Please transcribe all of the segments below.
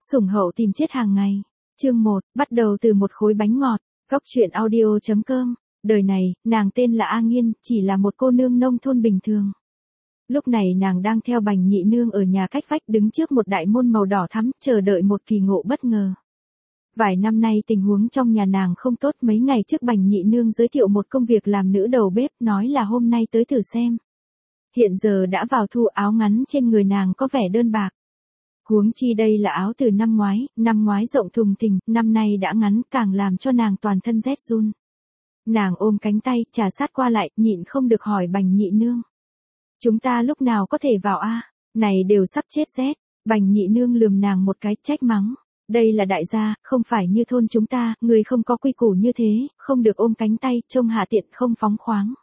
Sủng hậu tìm chết hàng ngày. Chương 1, bắt đầu từ một khối bánh ngọt. Góc truyện audio.com. Đời này, nàng tên là A Nghiên, chỉ là một cô nương nông thôn bình thường. Lúc này nàng đang theo Bành Nhị Nương ở nhà cách vách đứng trước một đại môn màu đỏ thắm, chờ đợi một kỳ ngộ bất ngờ. Vài năm nay tình huống trong nhà nàng không tốt, mấy ngày trước Bành Nhị Nương giới thiệu một công việc làm nữ đầu bếp, nói là hôm nay tới thử xem. Hiện giờ đã vào thu, áo ngắn trên người nàng có vẻ đơn bạc. Huống chi đây là áo từ năm ngoái rộng thùng thình, năm nay đã ngắn, càng làm cho nàng toàn thân rét run. Nàng ôm cánh tay, trà sát qua lại, nhịn không được hỏi Bành Nhị Nương. Chúng ta lúc nào có thể vào a? Này đều sắp chết rét. Bành Nhị Nương lườm nàng một cái, trách mắng. Đây là đại gia, không phải như thôn chúng ta, người không có quy củ như thế, không được ôm cánh tay, trông hạ tiện không phóng khoáng.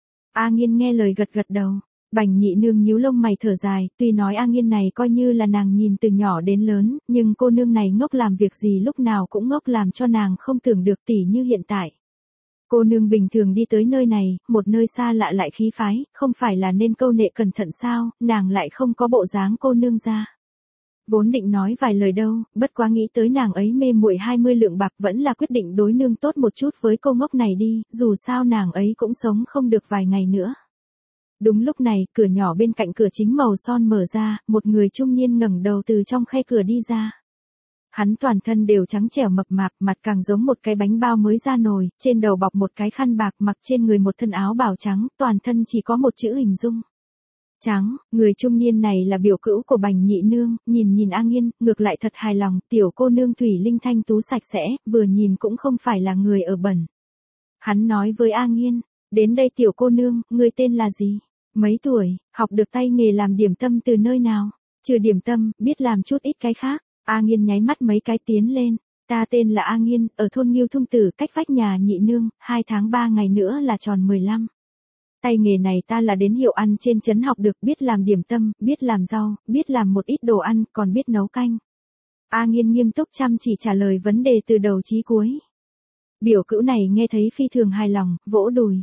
A Nghiên nghe lời gật gật đầu. Bành Nhị Nương nhíu lông mày thở dài, tuy nói A Nghiên này coi như là nàng nhìn từ nhỏ đến lớn, nhưng cô nương này ngốc làm việc gì lúc nào cũng ngốc, làm cho nàng không tưởng được tỉ như hiện tại. Cô nương bình thường đi tới nơi này, một nơi xa lạ lại khí phái, không phải là nên câu nệ cẩn thận sao, nàng lại không có bộ dáng cô nương ra. Vốn định nói vài lời đâu, bất quá nghĩ tới nàng ấy mê muội 20 lượng bạc, vẫn là quyết định đối nương tốt một chút với cô ngốc này đi, dù sao nàng ấy cũng sống không được vài ngày nữa. Đúng lúc này, cửa nhỏ bên cạnh cửa chính màu son mở ra, một người trung niên ngẩng đầu từ trong khe cửa đi ra. Hắn toàn thân đều trắng trẻo mập mạp, mặt càng giống một cái bánh bao mới ra nồi, trên đầu bọc một cái khăn bạc, mặc trên người một thân áo bào trắng, toàn thân chỉ có một chữ hình dung. Trắng. Người trung niên này là biểu cữu của Bành Nhị Nương, nhìn A Nghiên, ngược lại thật hài lòng, tiểu cô nương thủy linh thanh tú sạch sẽ, vừa nhìn cũng không phải là người ở bẩn. Hắn nói với A Nghiên, đến đây tiểu cô nương, ngươi tên là gì? Mấy tuổi, học được tay nghề làm điểm tâm từ nơi nào? Trừ điểm tâm, biết làm chút ít cái khác. A Nghiên nháy mắt mấy cái tiến lên. Ta tên là A Nghiên, ở thôn Nghiêu Thung Tử, cách vách nhà Nhị Nương, 2 tháng 3 ngày nữa là tròn 15. Tay nghề này ta là đến hiệu ăn trên trấn học được, biết làm điểm tâm, biết làm rau, biết làm một ít đồ ăn, còn biết nấu canh. A Nghiên nghiêm túc chăm chỉ trả lời vấn đề từ đầu chí cuối. Biểu cữu này nghe thấy phi thường hài lòng, vỗ đùi.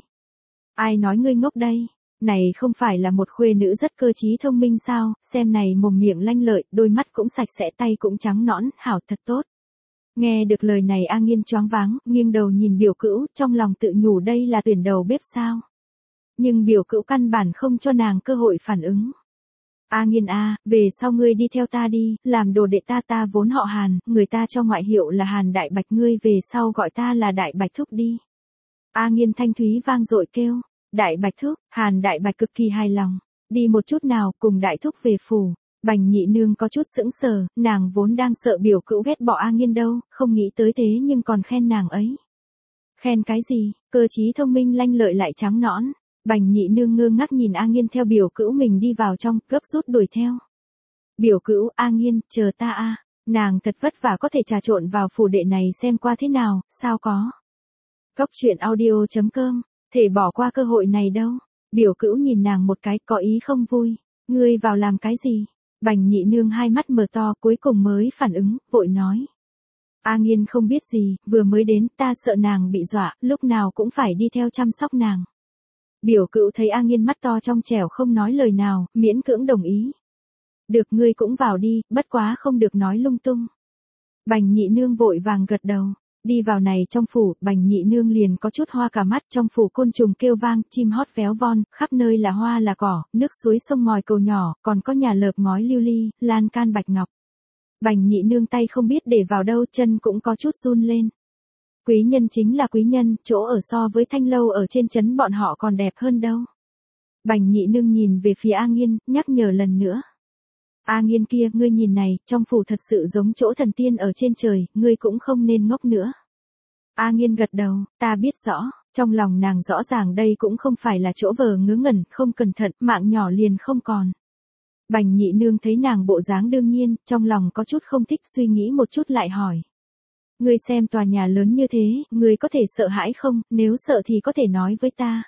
Ai nói ngươi ngốc đây? Này không phải là một khuê nữ rất cơ trí thông minh sao, xem này mồm miệng lanh lợi, đôi mắt cũng sạch sẽ, tay cũng trắng nõn, hảo thật tốt. Nghe được lời này A Nghiên choáng váng, nghiêng đầu nhìn biểu cữu, trong lòng tự nhủ đây là tuyển đầu bếp sao. Nhưng biểu cữu căn bản không cho nàng cơ hội phản ứng. A Nghiên a, về sau ngươi đi theo ta đi, làm đồ đệ ta vốn họ Hàn, người ta cho ngoại hiệu là Hàn Đại Bạch, ngươi về sau gọi ta là Đại Bạch thúc đi. A Nghiên thanh thúy vang dội kêu. Đại Bạch thúc. Hàn Đại Bạch cực kỳ hài lòng. Đi một chút nào, cùng đại thúc về phủ. Bành Nhị Nương có chút sững sờ, nàng vốn đang sợ biểu cữu ghét bỏ A Nghiên đâu, không nghĩ tới thế nhưng còn khen nàng ấy. Khen cái gì? Cơ trí thông minh lanh lợi lại trắng nõn. Bành Nhị Nương ngơ ngác nhìn A Nghiên theo biểu cữu mình đi vào trong, gấp rút đuổi theo. Biểu cữu, A Nghiên, chờ ta a. Nàng thật vất vả có thể trà trộn vào phủ đệ này xem qua thế nào, sao có. Góc truyện audio.com. Thể bỏ qua cơ hội này đâu. Biểu cữu nhìn nàng một cái, có ý không vui. Ngươi vào làm cái gì? Bành Nhị Nương hai mắt mở to, cuối cùng mới phản ứng, vội nói. A Nghiên không biết gì, vừa mới đến, ta sợ nàng bị dọa, lúc nào cũng phải đi theo chăm sóc nàng. Biểu cữu thấy A Nghiên mắt to trong trẻo không nói lời nào, miễn cưỡng đồng ý. Được, ngươi cũng vào đi, bất quá không được nói lung tung. Bành Nhị Nương vội vàng gật đầu. Đi vào này trong phủ, Bành Nhị Nương liền có chút hoa cả mắt, trong phủ côn trùng kêu vang, chim hót véo von, khắp nơi là hoa là cỏ, nước suối sông ngòi cầu nhỏ, còn có nhà lợp ngói lưu ly, lan can bạch ngọc. Bành Nhị Nương tay không biết để vào đâu, chân cũng có chút run lên. Quý nhân chính là quý nhân, chỗ ở so với thanh lâu ở trên trấn bọn họ còn đẹp hơn đâu. Bành Nhị Nương nhìn về phía A Nghiên, nhắc nhở lần nữa. A Nghiên kia, ngươi nhìn này, trong phủ thật sự giống chỗ thần tiên ở trên trời, ngươi cũng không nên ngốc nữa. A Nghiên gật đầu, ta biết rõ, trong lòng nàng rõ ràng đây cũng không phải là chỗ vờ ngớ ngẩn, không cẩn thận, mạng nhỏ liền không còn. Bành Nhị Nương thấy nàng bộ dáng đương nhiên, trong lòng có chút không thích, suy nghĩ một chút lại hỏi. Ngươi xem tòa nhà lớn như thế, ngươi có thể sợ hãi không, nếu sợ thì có thể nói với ta.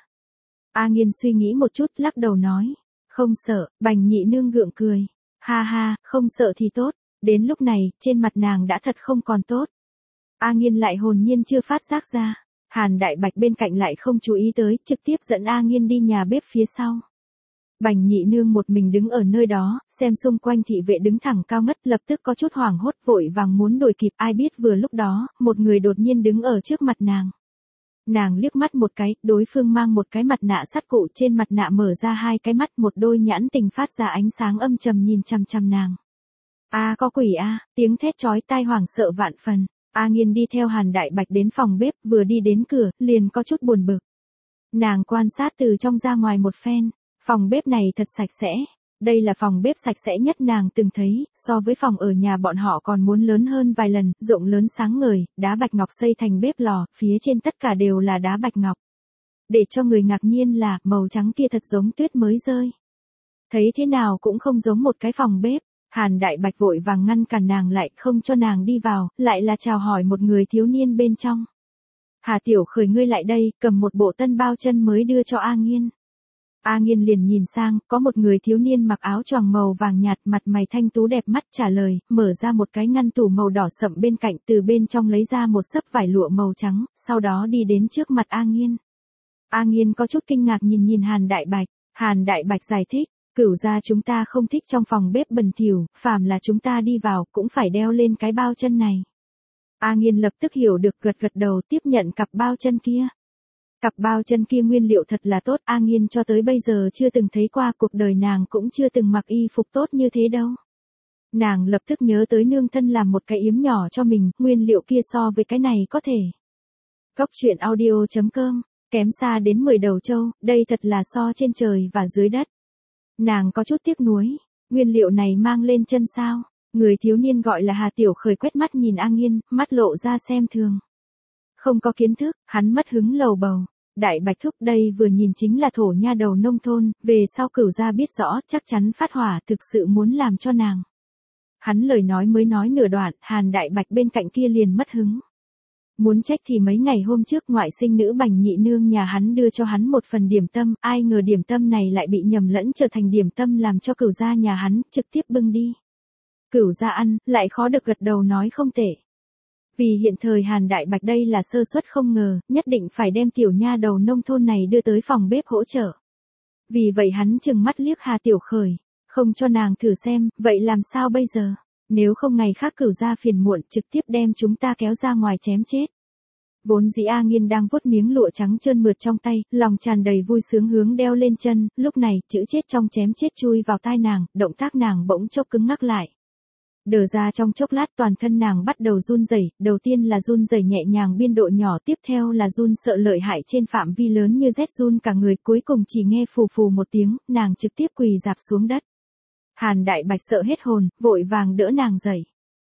A Nghiên suy nghĩ một chút, lắc đầu nói. Không sợ. Bành Nhị Nương gượng cười. Ha ha, không sợ thì tốt. Đến lúc này, trên mặt nàng đã thật không còn tốt. A Nghiên lại hồn nhiên chưa phát giác ra. Hàn Đại Bạch bên cạnh lại không chú ý tới, trực tiếp dẫn A Nghiên đi nhà bếp phía sau. Bành Nhị Nương một mình đứng ở nơi đó, xem xung quanh thị vệ đứng thẳng cao ngất, lập tức có chút hoảng hốt, vội vàng muốn đuổi kịp, ai biết vừa lúc đó, một người đột nhiên đứng ở trước mặt nàng. Nàng liếc mắt một cái, đối phương mang một cái mặt nạ sắt cụ, trên mặt nạ mở ra hai cái mắt, một đôi nhãn tình phát ra ánh sáng âm trầm nhìn chằm chằm nàng. A có quỷ a, tiếng thét chói tai hoảng sợ vạn phần. A Nghiên đi theo Hàn Đại Bạch đến phòng bếp, vừa đi đến cửa, liền có chút buồn bực. Nàng quan sát từ trong ra ngoài một phen, phòng bếp này thật sạch sẽ. Đây là phòng bếp sạch sẽ nhất nàng từng thấy, so với phòng ở nhà bọn họ còn muốn lớn hơn vài lần, rộng lớn sáng ngời, đá bạch ngọc xây thành bếp lò, phía trên tất cả đều là đá bạch ngọc. Để cho người ngạc nhiên là, màu trắng kia thật giống tuyết mới rơi. Thấy thế nào cũng không giống một cái phòng bếp. Hàn Đại Bạch vội vàng ngăn cản nàng lại, không cho nàng đi vào, lại là chào hỏi một người thiếu niên bên trong. Hà Tiểu Khởi, ngươi lại đây, cầm một bộ tân bao chân mới đưa cho A Nghiên. A Nghiên liền nhìn sang, có một người thiếu niên mặc áo choàng màu vàng nhạt, mặt mày thanh tú đẹp mắt trả lời, mở ra một cái ngăn tủ màu đỏ sậm bên cạnh, từ bên trong lấy ra một xấp vải lụa màu trắng, sau đó đi đến trước mặt A Nghiên. A Nghiên có chút kinh ngạc nhìn Hàn Đại Bạch. Hàn Đại Bạch giải thích, Cửu gia chúng ta không thích trong phòng bếp bẩn thỉu, phàm là chúng ta đi vào cũng phải đeo lên cái bao chân này. A Nghiên lập tức hiểu được, gật gật đầu tiếp nhận cặp bao chân kia. Cặp bao chân kia nguyên liệu thật là tốt, A Nghiên cho tới bây giờ chưa từng thấy qua, cuộc đời nàng cũng chưa từng mặc y phục tốt như thế đâu. Nàng lập tức nhớ tới nương thân làm một cái yếm nhỏ cho mình, nguyên liệu kia so với cái này có thể. Cốc truyện audio.com, kém xa đến 10 đầu trâu, đây thật là so trên trời và dưới đất. Nàng có chút tiếc nuối, nguyên liệu này mang lên chân sao? Người thiếu niên gọi là Hà Tiểu Khởi quét mắt nhìn A Nghiên, mắt lộ ra xem thường. Không có kiến thức, hắn mất hứng lầu bầu. Đại Bạch thúc đây vừa nhìn chính là thổ nha đầu nông thôn, về sau Cửu gia biết rõ chắc chắn phát hỏa, thực sự muốn làm cho nàng. Hắn lời nói mới nói nửa đoạn, Hàn Đại Bạch bên cạnh kia liền mất hứng. Muốn trách thì mấy ngày hôm trước ngoại sinh nữ Bành Nhị Nương nhà hắn đưa cho hắn một phần điểm tâm, ai ngờ điểm tâm này lại bị nhầm lẫn trở thành điểm tâm làm cho Cửu gia nhà hắn trực tiếp bưng đi. Cửu gia ăn, lại khó được gật đầu nói không tệ. Vì hiện thời Hàn Đại Bạch đây là sơ suất không ngờ, nhất định phải đem tiểu nha đầu nông thôn này đưa tới phòng bếp hỗ trợ. Vì vậy hắn trừng mắt liếc Hà Tiểu Khởi, không cho nàng thử xem, vậy làm sao bây giờ? Nếu không ngày khác Cửu gia phiền muộn trực tiếp đem chúng ta kéo ra ngoài chém chết. Vốn dĩ A Nghiên đang vuốt miếng lụa trắng trơn mượt trong tay, lòng tràn đầy vui sướng hướng đeo lên chân, lúc này chữ chết trong chém chết chui vào tai nàng, động tác nàng bỗng chốc cứng ngắc lại. Đờ ra trong chốc lát toàn thân nàng bắt đầu run rẩy, đầu tiên là run rẩy nhẹ nhàng biên độ nhỏ, tiếp theo là run sợ lợi hại trên phạm vi lớn như rét run cả người, cuối cùng chỉ nghe phù phù một tiếng, nàng trực tiếp quỳ rạp xuống đất. Hàn Đại Bạch sợ hết hồn, vội vàng đỡ nàng dậy.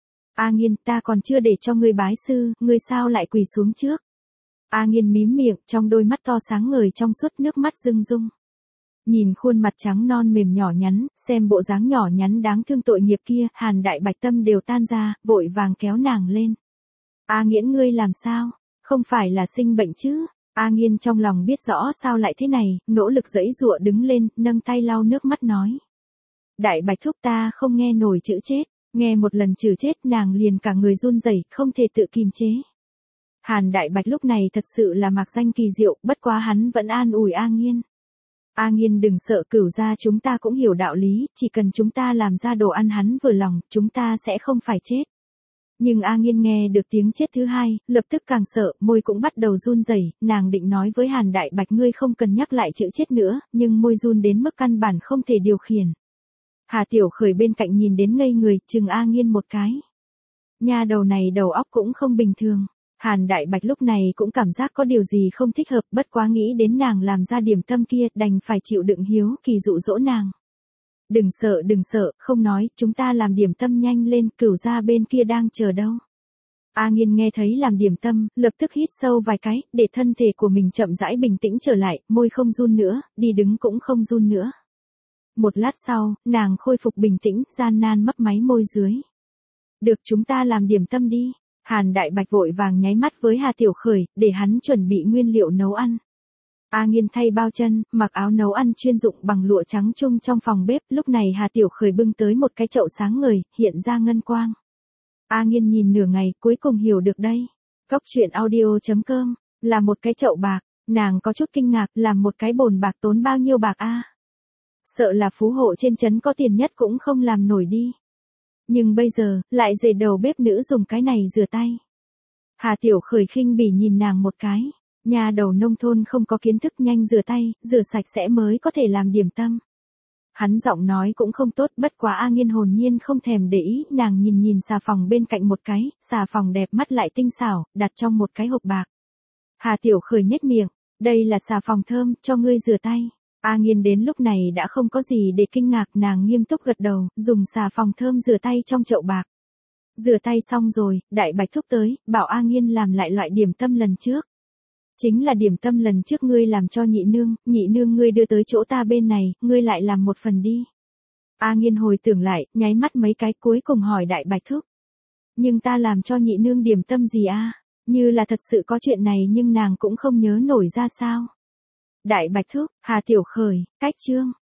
A Nghiên, ta còn chưa để cho ngươi bái sư, ngươi sao lại quỳ xuống trước? A Nghiên mím miệng, trong đôi mắt to sáng ngời trong suốt, nước mắt rưng rung. Nhìn khuôn mặt trắng non mềm nhỏ nhắn, xem bộ dáng nhỏ nhắn đáng thương tội nghiệp kia, Hàn Đại Bạch tâm đều tan ra, vội vàng kéo nàng lên. A Nghiễn, ngươi làm sao? Không phải là sinh bệnh chứ? A Nghiên trong lòng biết rõ sao lại thế này, nỗ lực giãy giụa đứng lên, nâng tay lau nước mắt nói. Đại Bạch thúc, ta không nghe nổi chữ chết, nghe một lần chữ chết nàng liền cả người run rẩy, không thể tự kiềm chế. Hàn Đại Bạch lúc này thật sự là mạc danh kỳ diệu, bất quá hắn vẫn an ủi A Nghiên. A Nghiên đừng sợ, Cửu gia chúng ta cũng hiểu đạo lý, chỉ cần chúng ta làm ra đồ ăn hắn vừa lòng, chúng ta sẽ không phải chết. Nhưng A Nghiên nghe được tiếng chết thứ hai, lập tức càng sợ, môi cũng bắt đầu run rẩy, nàng định nói với Hàn Đại Bạch ngươi không cần nhắc lại chữ chết nữa, nhưng môi run đến mức căn bản không thể điều khiển. Hà Tiểu Khởi bên cạnh nhìn đến ngây người, chừng A Nghiên một cái. Nha đầu này đầu óc cũng không bình thường. Hàn Đại Bạch lúc này cũng cảm giác có điều gì không thích hợp, bất quá nghĩ đến nàng làm ra điểm tâm kia, đành phải chịu đựng hiếu kỳ dụ dỗ nàng. Đừng sợ, không nói, chúng ta làm điểm tâm nhanh lên, Cửu gia bên kia đang chờ đâu. A Nghiên nghe thấy làm điểm tâm, lập tức hít sâu vài cái, để thân thể của mình chậm rãi bình tĩnh trở lại, môi không run nữa, đi đứng cũng không run nữa. Một lát sau, nàng khôi phục bình tĩnh, gian nan mấp máy môi dưới. Được, chúng ta làm điểm tâm đi. Hàn Đại Bạch vội vàng nháy mắt với Hà Tiểu Khởi, để hắn chuẩn bị nguyên liệu nấu ăn. A Nghiên thay bao chân, mặc áo nấu ăn chuyên dụng bằng lụa trắng chung trong phòng bếp, lúc này Hà Tiểu Khởi bưng tới một cái chậu sáng ngời, hiện ra ngân quang. A Nghiên nhìn nửa ngày, cuối cùng hiểu được đây. Cốc truyện audio.com, là một cái chậu bạc, nàng có chút kinh ngạc, làm một cái bồn bạc tốn bao nhiêu bạc a? Sợ là phú hộ trên trấn có tiền nhất cũng không làm nổi đi. Nhưng bây giờ, lại dạy đầu bếp nữ dùng cái này rửa tay. Hà Tiểu Khởi khinh bỉ nhìn nàng một cái. Nhà đầu nông thôn không có kiến thức nhanh rửa tay, rửa sạch sẽ mới có thể làm điểm tâm. Hắn giọng nói cũng không tốt, bất quá A Nghiên hồn nhiên không thèm để ý, nàng nhìn xà phòng bên cạnh một cái, xà phòng đẹp mắt lại tinh xảo, đặt trong một cái hộp bạc. Hà Tiểu Khởi nhếch miệng, đây là xà phòng thơm, cho ngươi rửa tay. A Nghiên đến lúc này đã không có gì để kinh ngạc, nàng nghiêm túc gật đầu, dùng xà phòng thơm rửa tay trong chậu bạc. Rửa tay xong rồi, Đại Bạch Thúc tới, bảo A Nghiên làm lại loại điểm tâm lần trước. Chính là điểm tâm lần trước ngươi làm cho nhị nương ngươi đưa tới chỗ ta bên này, ngươi lại làm một phần đi. A Nghiên hồi tưởng lại, nháy mắt mấy cái cuối cùng hỏi Đại Bạch Thúc. Nhưng ta làm cho nhị nương điểm tâm gì a? Như là thật sự có chuyện này nhưng nàng cũng không nhớ nổi ra sao. Đại Bạch Thúc, Hà Tiểu Khởi, cách chương.